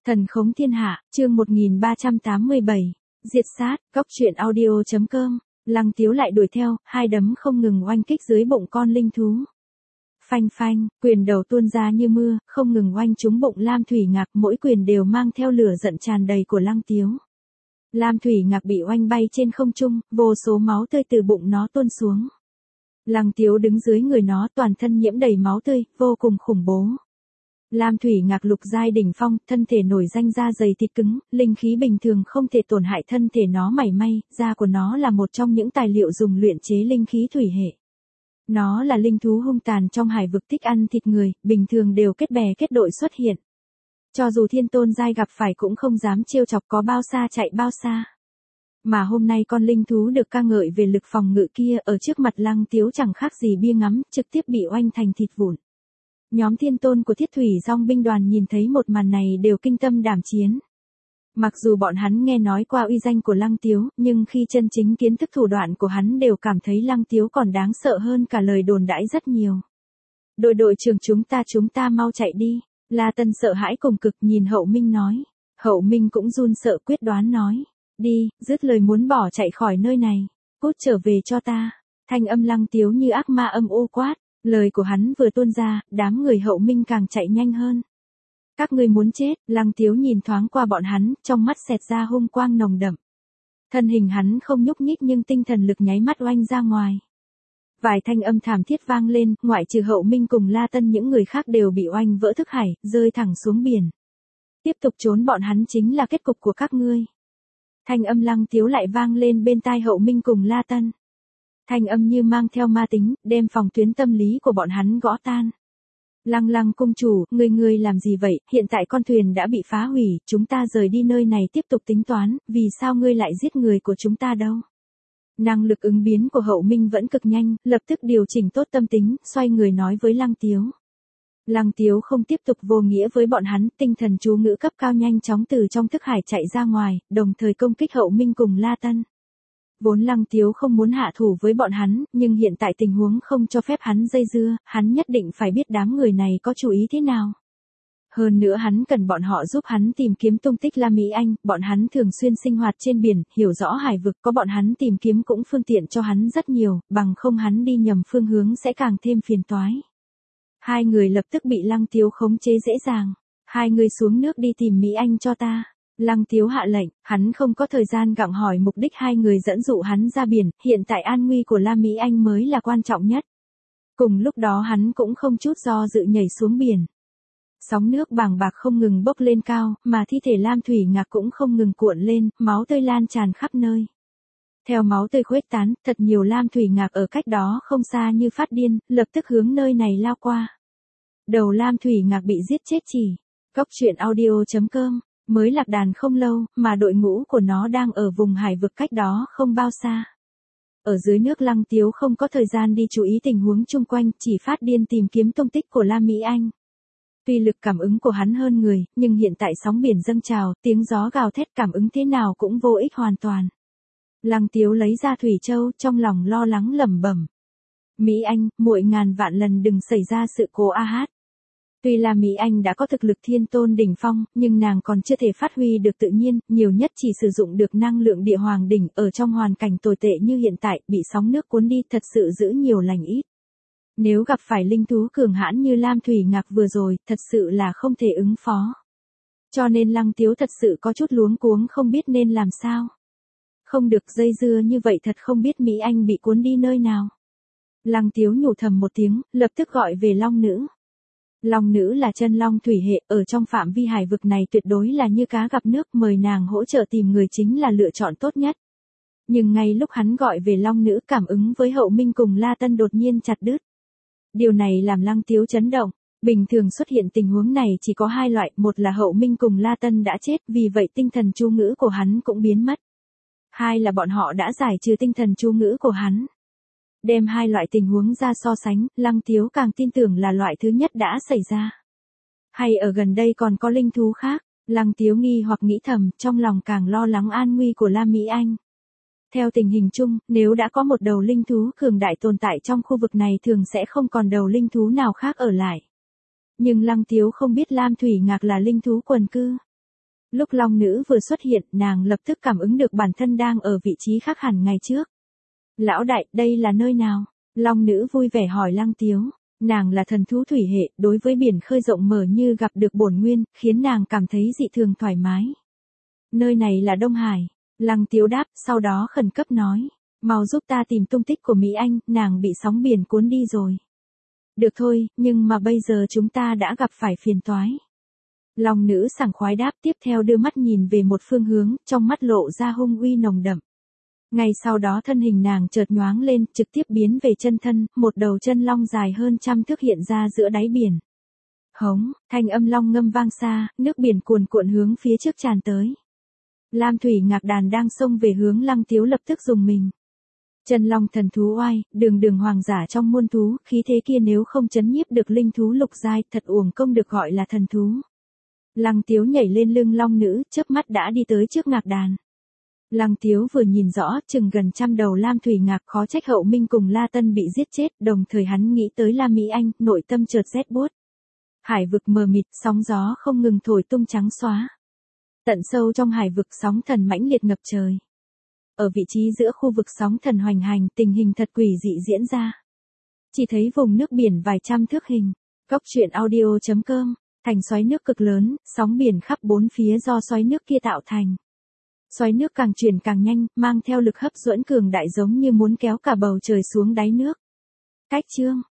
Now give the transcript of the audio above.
Thần khống thiên hạ, chương 1387. Diệt sát, góc truyện audio.com. Lăng Tiếu lại đuổi theo, hai đấm không ngừng oanh kích dưới bụng con linh thú. Phanh phanh, quyền đầu tuôn ra như mưa, không ngừng oanh trúng bụng Lam Thủy Ngạc, mỗi quyền đều mang theo lửa giận tràn đầy của Lăng Tiếu. Lam Thủy Ngạc bị oanh bay trên không trung, vô số máu tươi từ bụng nó tuôn xuống. Lăng Tiếu đứng dưới người nó, toàn thân nhiễm đầy máu tươi, vô cùng khủng bố. Lam Thủy Ngạc lục giai đỉnh phong, thân thể nổi danh da dày thịt cứng, linh khí bình thường không thể tổn hại thân thể nó mảy may, da của nó là một trong những tài liệu dùng luyện chế linh khí thủy hệ. Nó là linh thú hung tàn trong hải vực, thích ăn thịt người, bình thường đều kết bè kết đội xuất hiện. Cho dù thiên tôn giai gặp phải cũng không dám trêu chọc, có bao xa chạy bao xa. Mà hôm nay con linh thú được ca ngợi về lực phòng ngự kia ở trước mặt Lăng Tiếu chẳng khác gì bia ngắm, trực tiếp bị oanh thành thịt vụn. Nhóm thiên tôn của Thiết Thủy Dòng binh đoàn nhìn thấy một màn này đều kinh tâm đảm chiến. Mặc dù bọn hắn nghe nói qua uy danh của Lăng Tiếu, nhưng khi chân chính kiến thức thủ đoạn của hắn đều cảm thấy Lăng Tiếu còn đáng sợ hơn cả lời đồn đãi rất nhiều. Đội trưởng chúng ta mau chạy đi. La Tân sợ hãi cùng cực nhìn Hậu Minh nói. Hậu Minh cũng run sợ quyết đoán nói. Đi, dứt lời muốn bỏ chạy khỏi nơi này. Cút trở về cho ta. Thanh âm Lăng Tiếu như ác ma âm u quát. Lời của hắn vừa tuôn ra, đám người Hậu Minh càng chạy nhanh hơn. Các ngươi muốn chết, Lăng Tiếu nhìn thoáng qua bọn hắn, trong mắt xẹt ra hung quang nồng đậm. Thân hình hắn không nhúc nhích nhưng tinh thần lực nháy mắt oanh ra ngoài. Vài thanh âm thảm thiết vang lên, ngoại trừ Hậu Minh cùng La Tân những người khác đều bị oanh vỡ thức hải, rơi thẳng xuống biển. Tiếp tục trốn bọn hắn chính là kết cục của các ngươi. Thanh âm Lăng Tiếu lại vang lên bên tai Hậu Minh cùng La Tân. Thanh âm như mang theo ma tính, đem phòng tuyến tâm lý của bọn hắn gõ tan. Lăng cung chủ, ngươi làm gì vậy, hiện tại con thuyền đã bị phá hủy, chúng ta rời đi nơi này tiếp tục tính toán, vì sao ngươi lại giết người của chúng ta đâu? Năng lực ứng biến của Hậu Minh vẫn cực nhanh, lập tức điều chỉnh tốt tâm tính, xoay người nói với Lăng Tiếu. Lăng Tiếu không tiếp tục vô nghĩa với bọn hắn, tinh thần chú ngữ cấp cao nhanh chóng từ trong thức hải chạy ra ngoài, đồng thời công kích Hậu Minh cùng La Tân. Vốn Lăng Tiếu không muốn hạ thủ với bọn hắn, nhưng hiện tại tình huống không cho phép hắn dây dưa, hắn nhất định phải biết đám người này có chủ ý thế nào. Hơn nữa hắn cần bọn họ giúp hắn tìm kiếm tung tích La Mỹ Anh, bọn hắn thường xuyên sinh hoạt trên biển, hiểu rõ hải vực, có bọn hắn tìm kiếm cũng phương tiện cho hắn rất nhiều, bằng không hắn đi nhầm phương hướng sẽ càng thêm phiền toái. Hai người lập tức bị Lăng Tiếu khống chế dễ dàng. Hai người xuống nước đi tìm Mỹ Anh cho ta. Lăng Tiếu hạ lệnh, hắn không có thời gian gặng hỏi mục đích hai người dẫn dụ hắn ra biển, hiện tại an nguy của La Mỹ Anh mới là quan trọng nhất. Cùng lúc đó hắn cũng không chút do dự nhảy xuống biển. Sóng nước bàng bạc không ngừng bốc lên cao, mà thi thể Lam Thủy Ngạc cũng không ngừng cuộn lên, máu tươi lan tràn khắp nơi. Theo máu tươi khuếch tán, thật nhiều Lam Thủy Ngạc ở cách đó không xa như phát điên, lập tức hướng nơi này lao qua. Đầu Lam Thủy Ngạc bị giết chết chỉ. Góc truyện audio.com. Mới lạc đàn không lâu, mà đội ngũ của nó đang ở vùng hải vực cách đó không bao xa. Ở dưới nước Lăng Tiếu không có thời gian đi chú ý tình huống chung quanh, chỉ phát điên tìm kiếm tung tích của La Mỹ Anh. Tuy lực cảm ứng của hắn hơn người, nhưng hiện tại sóng biển dâng trào, tiếng gió gào thét cảm ứng thế nào cũng vô ích hoàn toàn. Lăng Tiếu lấy ra Thủy Châu, trong lòng lo lắng lẩm bẩm. Mỹ Anh, muội ngàn vạn lần đừng xảy ra sự cố a hát. Tuy là Mỹ Anh đã có thực lực thiên tôn đỉnh phong, nhưng nàng còn chưa thể phát huy được tự nhiên, nhiều nhất chỉ sử dụng được năng lượng địa hoàng đỉnh, ở trong hoàn cảnh tồi tệ như hiện tại, bị sóng nước cuốn đi thật sự giữ nhiều lành ít. Nếu gặp phải linh thú cường hãn như Lam Thủy Ngạc vừa rồi, thật sự là không thể ứng phó. Cho nên Lăng Tiếu thật sự có chút luống cuống không biết nên làm sao. Không được dây dưa như vậy thật không biết Mỹ Anh bị cuốn đi nơi nào. Lăng Tiếu nhủ thầm một tiếng, lập tức gọi về Long Nữ. Long Nữ là chân long thủy hệ, ở trong phạm vi hải vực này tuyệt đối là như cá gặp nước, mời nàng hỗ trợ tìm người chính là lựa chọn tốt nhất. Nhưng ngay lúc hắn gọi về Long Nữ, cảm ứng với Hậu Minh cùng La Tân đột nhiên chặt đứt. Điều này làm Lăng Tiếu chấn động. Bình thường xuất hiện tình huống này chỉ có hai loại, một là Hậu Minh cùng La Tân đã chết, vì vậy tinh thần chú ngữ của hắn cũng biến mất. Hai là bọn họ đã giải trừ tinh thần chú ngữ của hắn. Đem hai loại tình huống ra so sánh, Lăng Tiếu càng tin tưởng là loại thứ nhất đã xảy ra. Hay ở gần đây còn có linh thú khác, Lăng Tiếu nghi hoặc nghĩ thầm, trong lòng càng lo lắng an nguy của La Mỹ Anh. Theo tình hình chung, nếu đã có một đầu linh thú cường đại tồn tại trong khu vực này thường sẽ không còn đầu linh thú nào khác ở lại. Nhưng Lăng Tiếu không biết Lam Thủy Ngạc là linh thú quần cư. Lúc long nữ vừa xuất hiện, nàng lập tức cảm ứng được bản thân đang ở vị trí khác hẳn ngày trước. Lão đại, đây là nơi nào? Long nữ vui vẻ hỏi Lăng Tiếu. Nàng là thần thú thủy hệ, đối với biển khơi rộng mở như gặp được bổn nguyên, khiến nàng cảm thấy dị thường thoải mái. Nơi này là Đông Hải. Lăng Tiếu đáp, sau đó khẩn cấp nói. Mau giúp ta tìm tung tích của Mỹ Anh, nàng bị sóng biển cuốn đi rồi. Được thôi, nhưng mà bây giờ chúng ta đã gặp phải phiền toái. Long nữ sảng khoái đáp, tiếp theo đưa mắt nhìn về một phương hướng, trong mắt lộ ra hung uy nồng đậm. Ngay sau đó thân hình nàng chợt nhoáng lên, trực tiếp biến về chân thân, một đầu chân long dài hơn 100 thước hiện ra giữa đáy biển. Hống, thanh âm long ngâm vang xa, nước biển cuồn cuộn hướng phía trước tràn tới. Lam thủy ngạc đàn đang xông về hướng Lăng Tiếu lập tức dùng mình. Chân long thần thú oai, đường đường hoàng giả trong muôn thú, khí thế kia nếu không chấn nhiếp được linh thú lục giai, thật uổng công được gọi là thần thú. Lăng Tiếu nhảy lên lưng long nữ, chớp mắt đã đi tới trước ngạc đàn. Lăng Tiếu vừa nhìn rõ, chừng gần 100 đầu lam thủy ngạc, khó trách Hậu Minh cùng La Tân bị giết chết, đồng thời hắn nghĩ tới La Mỹ Anh, nội tâm chợt rét buốt. Hải vực mờ mịt, sóng gió không ngừng thổi tung trắng xóa. Tận sâu trong hải vực sóng thần mãnh liệt ngập trời. Ở vị trí giữa khu vực sóng thần hoành hành, tình hình thật quỷ dị diễn ra. Chỉ thấy vùng nước biển vài trăm thước hình. Góc truyện audio.com, thành xoáy nước cực lớn, sóng biển khắp bốn phía do xoáy nước kia tạo thành. Xoáy nước càng chuyển càng nhanh, mang theo lực hấp dẫn cường đại giống như muốn kéo cả bầu trời xuống đáy nước. Cách chương